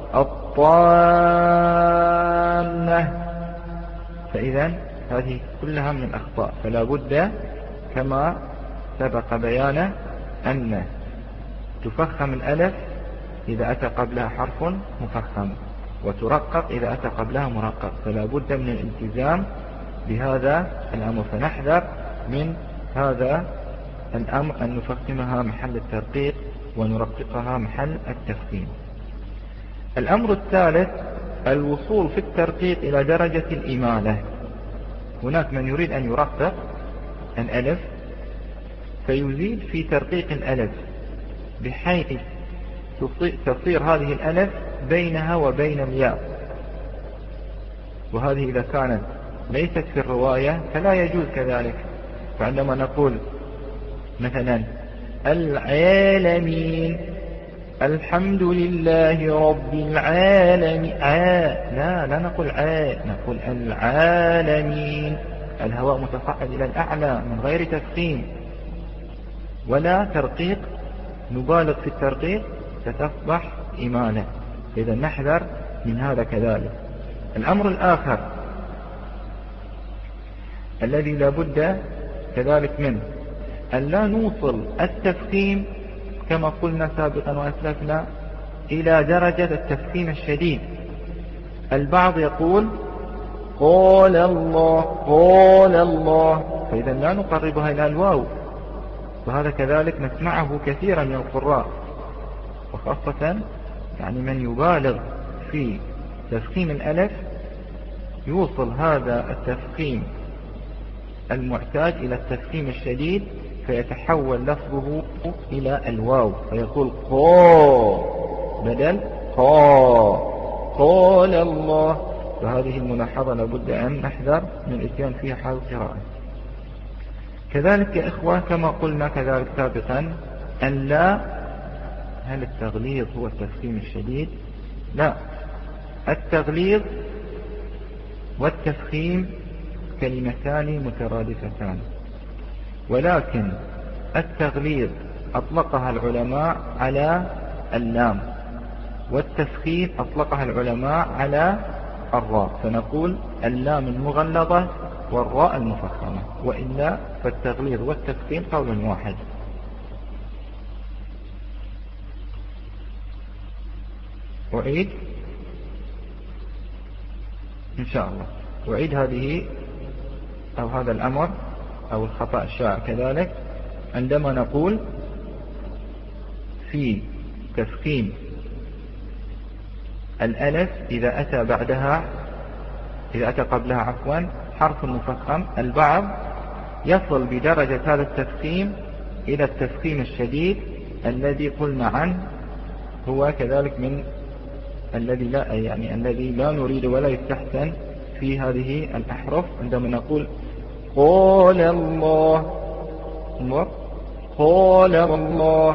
الطامة، فإذا هذه كلها من الأخطاء. فلا بد كما سبق بيانه أن تفخم الألف إذا أتى قبلها حرف مفخم، وترقق إذا أتى قبلها مرقق. فلا بد من الالتزام بهذا الأمر، فنحذر من هذا الأمر أن نفخمها محل الترقيق ونرققها محل التفخيم. الأمر الثالث الوصول في الترقيق إلى درجة الإمالة. هناك من يريد أن يرقق الألف فيزيد في ترقيق الألف بحيث تصير هذه الألف بينها وبين الياء، وهذه إذا كانت ليست في الرواية فلا يجوز كذلك. فعندما نقول مثلا العالمين الحمد لله رب العالمين، آه لا لا نقول آه، نقول العالمين، الهواء متصاعد إلى الأعلى من غير تفخيم ولا ترقيق. نبالغ في الترقيق ستصبح إمالة، إذا نحذر من هذا كذلك. الأمر الآخر الذي لا بد كذلك منه أن لا نوصل التفخيم كما قلنا سابقا وأسلفنا إلى درجة التفخيم الشديد. البعض يقول قال الله قال الله، فإذا لا نقربها إلى الواو، وهذا كذلك نسمعه كثيرا من القراء، وخاصة يعني من يبالغ في تفخيم الألف يوصل هذا التفخيم المعتاد إلى التفخيم الشديد، فيتحول لفظه إلى الواو فيقول قا بدل قا قال الله. فهذه الملاحظة لابد أن نحذر من الاتيان فيها حال القراءة. كذلك يا إخوة كما قلنا كذلك سابقا أن لا، هل التغليظ هو التفخيم الشديد؟ لا، التغليظ والتفخيم كلمتان مترادفتان، ولكن التغليظ أطلقها العلماء على اللام، والتفخيم أطلقها العلماء على الراء، فنقول اللام المغلظة والراء المفخمة، وإلا فالتغليظ والتفخيم قول واحد. أعيد إن شاء الله، أعيد هذه أو هذا الأمر أو الخطأ الشائع كذلك عندما نقول في تفخيم الألف إذا أتى بعدها إذا أتى قبلها عفوا حرف مفخم، البعض يصل بدرجة هذا التفخيم إلى التفخيم الشديد الذي قلنا عنه هو كذلك من الذي لا يعني الذي لا نريد ولا يستحسن في هذه الأحرف. عندما نقول قال الله قال الله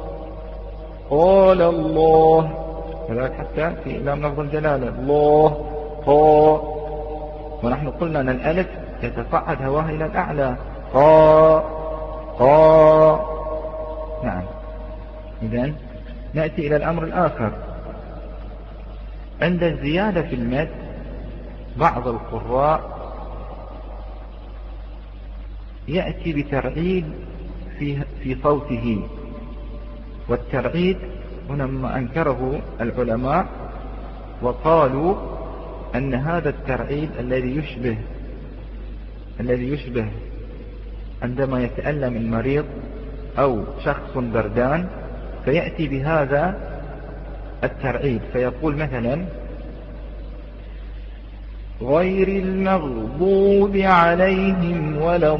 قال الله، كذلك حتى في لام لفظ الجلالة الله قا، ونحن قلنا أن الألف يتصعد هواها إلى الأعلى قا قا. نعم، إذن نأتي إلى الأمر الآخر. عند الزيادة في المد بعض القراء يأتي بترعيد في في صوته، والترعيد هنا ما أنكره العلماء وقالوا أن هذا الترعيد الذي يشبه الذي يشبه عندما يتألم المريض أو شخص بردان، فيأتي بهذا الترعيد فيقول مثلا غير المغضوب عليهم ولا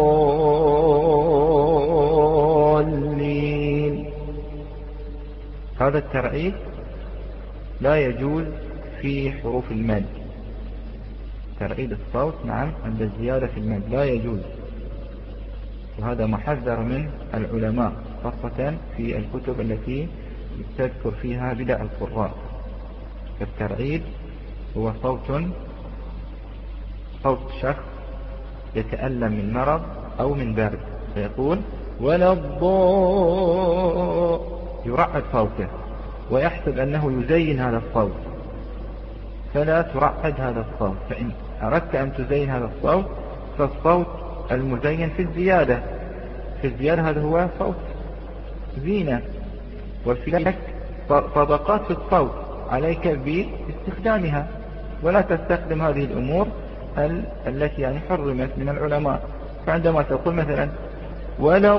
الضالين. هذا الترعيد لا يجوز في حروف المد. ترعيد الصوت نعم عند الزيادة في المد لا يجوز، وهذا محذر من العلماء خاصة في الكتب التي تذكر فيها بدع القراء. فالترعيد هو صوت صوت شخص يتألم من مرض أو من برد فيقول ولا الضاء، يرعد صوته ويحسب أنه يزين هذا الصوت، فلا ترعد هذا الصوت. فإن أردت أن تزين هذا الصوت فالصوت المزين في الزيادة، في الزيادة هذا هو صوت زينة، وفي لك طبقات في الصوت عليك باستخدامها، ولا تستخدم هذه الأمور التي يعني حرمت من العلماء. فعندما تقول مثلا ولا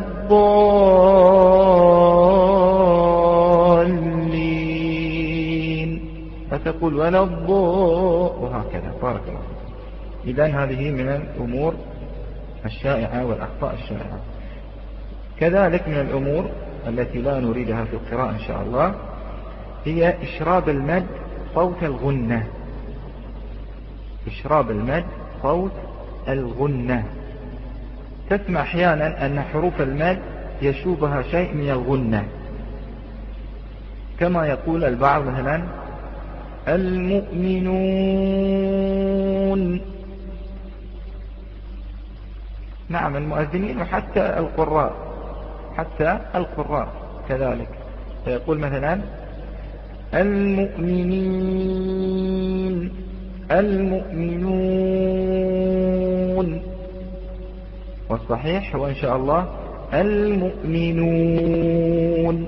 الضالين فتقول ولا الضاء وهكذا. بارك الله. إذن هذه من الأمور الشائعة والأخطاء الشائعة. كذلك من الأمور التي لا نريدها في القراءة إن شاء الله هي إشراب المد صوت الغنة. إشراب المد صوت الغنة. تسمع أحيانا أن حروف المد يشوبها شيء من الغنة، كما يقول البعض مثلا المؤمنون. نعم المؤذنين وحتى القراء، حتى القراء كذلك، فيقول مثلا المؤمنين المؤمنون، والصحيح هو إن شاء الله المؤمنون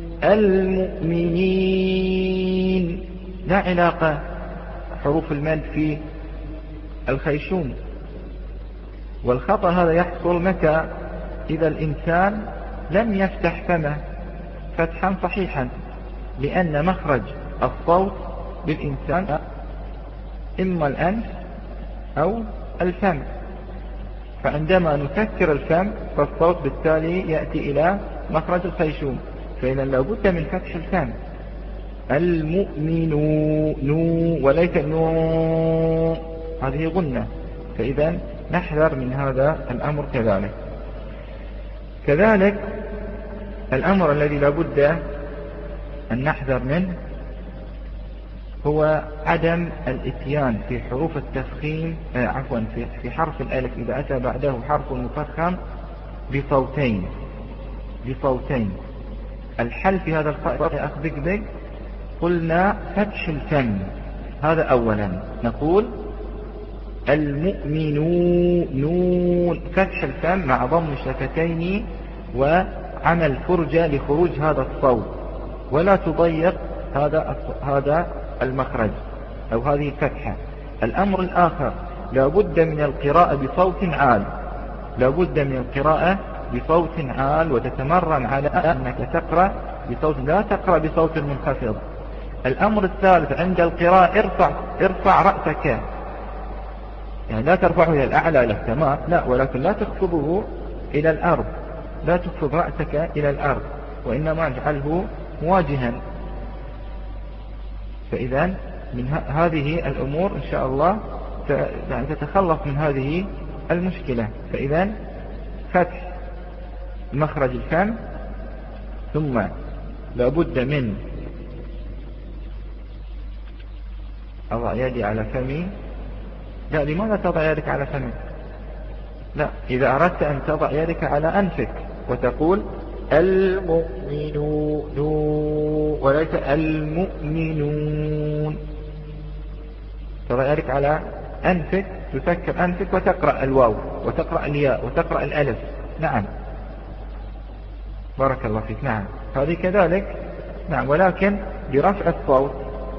المؤمنين. لا علاقة حروف المد في الخيشوم. والخطأ هذا يحصل متى؟ إذا الإنسان لم يفتح فمه فتحا صحيحا، لأن مخرج الصوت بالإنسان إما الأنف أو الفم، فعندما نكسر الفم فالصوت بالتالي يأتي إلى مخرج الخيشوم، فإذا لابد من فتح الفم. المؤمنون نو وليس نو، هذه غنة، فإذا نحذر من هذا الأمر. كذلك كذلك الأمر الذي لابد أن نحذر منه هو عدم الاتيان في حروف التفخيم آه عفوا في, في حرف الألف إذا أتى بعده حرف مفخم بصوتين بصوتين الحل في هذا القائد يا أخ بك بك قلنا فتح الفم. هذا أولا نقول المؤمنون نون، فتح الفم مع ضم الشفتين وعمل فرجة لخروج هذا الصوت، ولا تضيق هذا هذا المخرج أو هذه الفتحة. الأمر الآخر لابد من القراءة بصوت عال، لابد من القراءة بصوت عال، وتتمرن على أنك تقرأ بصوت، لا تقرأ بصوت منخفض. الأمر الثالث عند القراءة ارفع ارفع رأسك، يعني لا ترفعه إلى الأعلى إلى السماء، لا، ولكن لا تخفضه إلى الأرض، لا تخفض رأسك إلى الأرض، وإنما اجعله مواجها. فإذا من هذه الأمور إن شاء الله يعني تتخلص من هذه المشكلة. فإذا فتح مخرج الفم، ثم لابد من أضع يدي على فمي. لا، لماذا تضع يدك على فمك؟ لا، إذا أردت أن تضع يدك على أنفك وتقول المؤمنون وليس المؤمنون، تضع يدك على أنفك، تسكر أنفك وتقرأ الواو وتقرأ الياء وتقرأ الألف. نعم بارك الله فيك. نعم هذه كذلك. نعم، ولكن برفع الصوت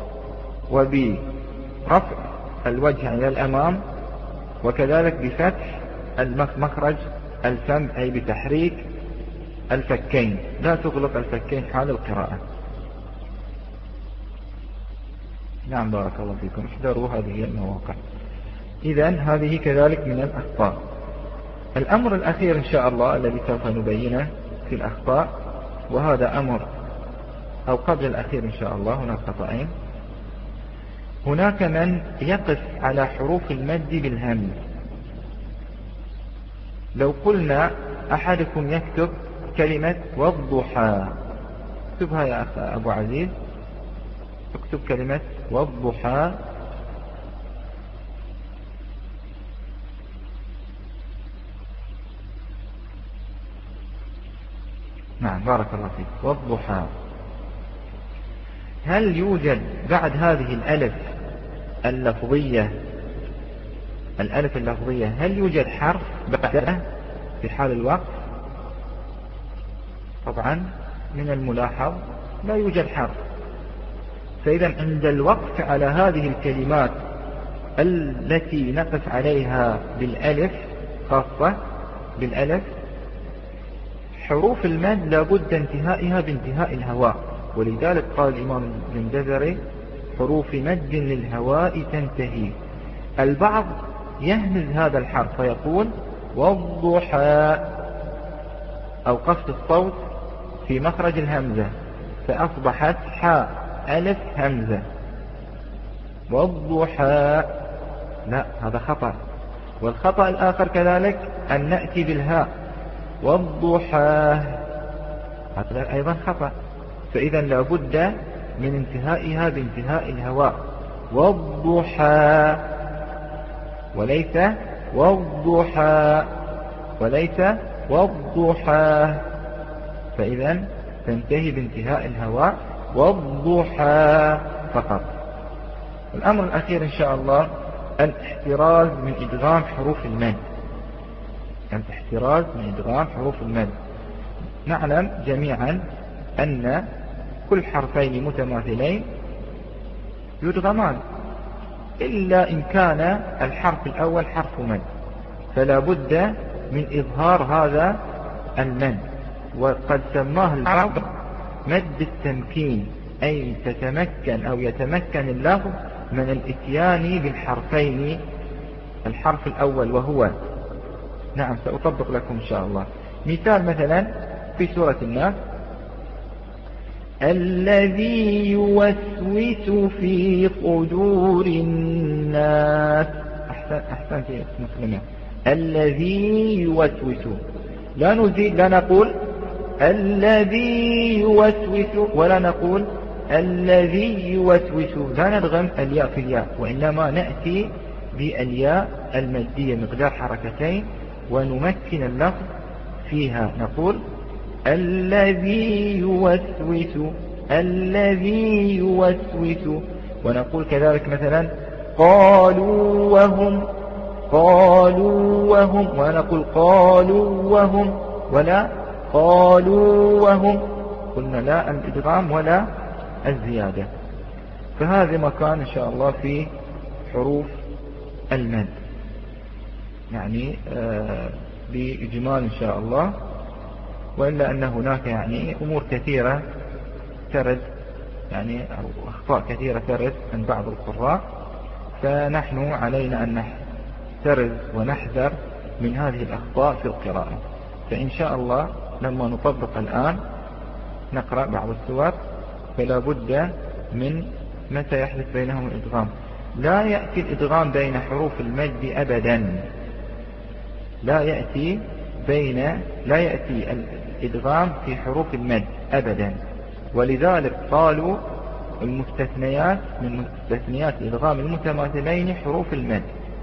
وبرفع الوجه إلى الأمام، وكذلك بفتح المخرج الفم أي بتحريك الفكين، لا تغلق الفكين حال القراءة. نعم بارك الله فيكم، احذروا هذه المواقع. إذن هذه كذلك من الأخطاء. الأمر الأخير إن شاء الله الذي سوف نبينه في الأخطاء، وهذا أمر أو قبل الأخير إن شاء الله، هناك خطأين. هناك من يقف على حروف المد بالهمز. لو قلنا أحدكم يكتب كلمة والضحى، اكتبها يا أخ أبو عزيز، اكتب كلمة والضحى. نعم بارك الله فيك، والضحى. هل يوجد بعد هذه الألف اللفظية الألف اللفظية هل يوجد حرف بعدها في حال الوقف؟ طبعا من الملاحظ لا يوجد حرف. فإذا عند الوقف على هذه الكلمات التي نقف عليها بالألف، خاصة بالألف، حروف المد لابد انتهائها بانتهاء الهواء. ولذلك قال الإمام الجزري حروف مد للهواء تنتهي. البعض يهمز هذا الحرف فيقول والضحى، أو قصد الصوت في مخرج الهمزة فأصبحت حاء ألف همزة والضحى. لا، هذا خطأ. والخطأ الآخر كذلك أن نأتي بالهاء والضحى، هذا أيضا خطأ. فإذا لابد من انتهائها بانتهاء الهواء، والضحى، وليس والضحى، وليس والضحى. فإذا تنتهي بانتهاء الهواء والضحى فقط. الأمر الأخير إن شاء الله الاحتراز من إدغام حروف المد. الاحتراز من إدغام حروف المد. نعلم جميعا أن كل حرفين متماثلين يدغمان، إلا إن كان الحرف الأول حرف مد، فلا بد من إظهار هذا المد. وقد سماه العرب مد التمكين، أي تتمكن أو يتمكن اللفظ من الاتيان بالحرفين، الحرف الأول وهو، نعم سأطبق لكم إن شاء الله مثال. مثلا في سورة الناس الذي يوسوس في صدور الناس. أحسن أحسنت يا مسلمة. الذي يوسوس، لا نزيد، لا نقول الذي يوسوس ولا نقول الذي يوسوس، لا ندغم الياء في الياء، وإنما نأتي بالياء المادية مقدار حركتين ونمكن اللفظ فيها. نقول الذي يوسوس، الذي يوسوس. ونقول كذلك مثلا قالوا وهم، قالوا وهم، ونقول قالوا وهم، ولا قالوا وهم. قلنا لا الإدغام ولا الزيادة. فهذا ما كان إن شاء الله في حروف المد، يعني آه بإجمال إن شاء الله. وإلا أن هناك يعني أمور كثيرة ترد، يعني أو أخطاء كثيرة ترد عن بعض القراء، فنحن علينا أن نحترز ونحذر من هذه الأخطاء في القراءة. فإن شاء الله لما نطبق الآن نقرأ بعض السور، فلا بد من متى يحدث بينهم الإدغام. لا يأتي الإدغام بين حروف المد أبدا، لا يأتي بين لا يأتي الإدغام في حروف المد أبدا. ولذلك قالوا المستثنيات من مستثنيات إدغام المتماثلين حروف المد.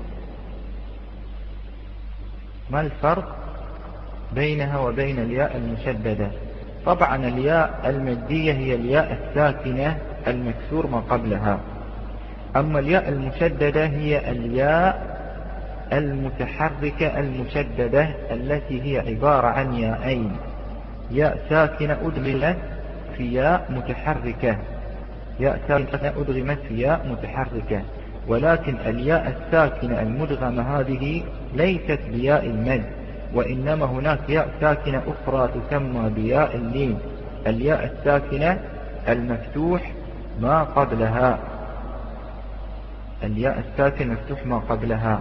ما الفرق بينها وبين الياء المشددة؟ طبعا الياء المادية هي الياء الساكنة المكسور ما قبلها، أما الياء المشددة هي الياء المتحركة المشددة التي هي عبارة عن ياءين، ياء ساكنة أدغمت في ياء متحركة، ياء ساكنة أدغمت في ياء متحركة. ولكن الياء الساكنة المدغمة هذه ليست بياء المد، وإنما هناك ياء ساكنة أخرى تسمى بياء اللين، الياء الساكنة المفتوح ما قبلها، الياء الساكن مفتوح ما قبلها.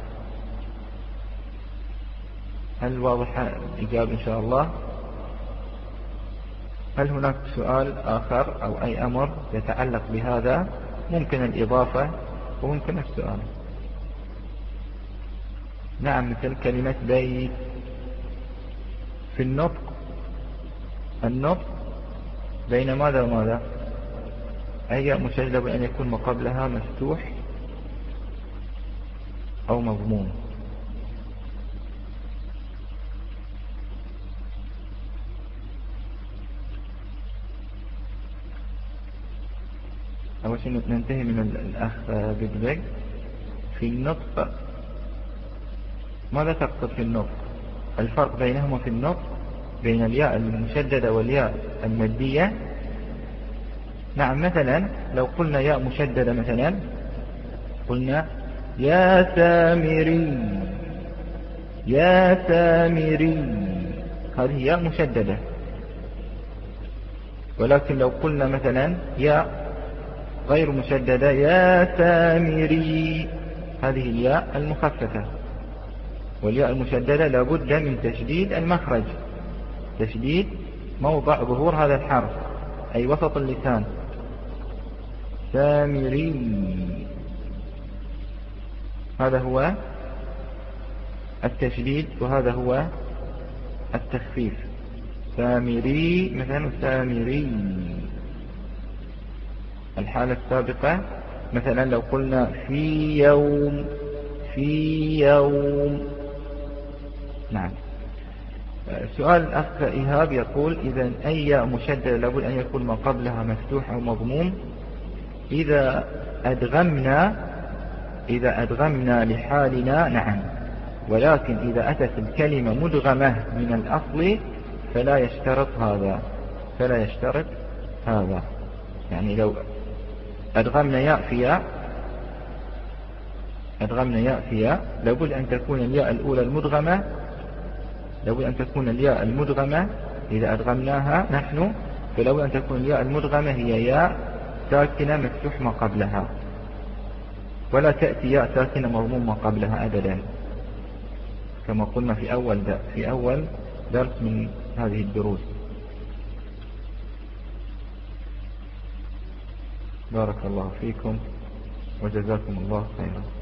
هل واضح الإجابة إن شاء الله؟ هل هناك سؤال آخر أو أي أمر يتعلق بهذا؟ ممكن الإضافة وممكن السؤال. نعم، مثل كلمة بيت. في النطق، النطق بين ماذا وماذا؟ أي مشددة بأن يكون ما قبلها مفتوح أو مضموم. أول شيء ننتهي من الأخ بدبق. في النطق ماذا تقصد في النطق؟ الفرق بينهما في النطق بين الياء المشددة والياء المادية. نعم، مثلا لو قلنا ياء مشددة، مثلا قلنا يا سامري، يا سامري، هذه ياء مشددة. ولكن لو قلنا مثلا ياء غير مشددة، يا سامري، هذه الياء المخففة. والياء المشددة لابد من تشديد المخرج، تشديد موضع ظهور هذا الحرف، أي وسط اللسان. سامري، هذا هو التشديد وهذا هو التخفيف. سامري مثلا، سامري. الحالة السابقة مثلا لو قلنا في يوم، في يوم. نعم. سؤال الأخ إيهاب يقول إذا أي ياء مشددة لابد أن يكون ما قبلها مفتوح أو مضموم. إذا أدغمنا إذا أدغمنا لحالنا نعم، ولكن إذا أتت الكلمة مدغمة من الأصل فلا يشترط هذا، فلا يشترط هذا. يعني لو أدغمنا ياء في ياء، أدغمنا ياء في ياء، لابد أن تكون الياء الأولى المدغمة، لابد أن تكون الياء المدغمة إذا أدغمناها نحن، فلابد أن تكون الياء المدغمة هي ياء ساكنة مفتوح ما قبلها، ولا تأتي ياء ساكنة مضموم ما قبلها أبدا، كما قلنا في أول في أول درس من هذه الدروس. بارك الله فيكم وجزاكم الله خيرا.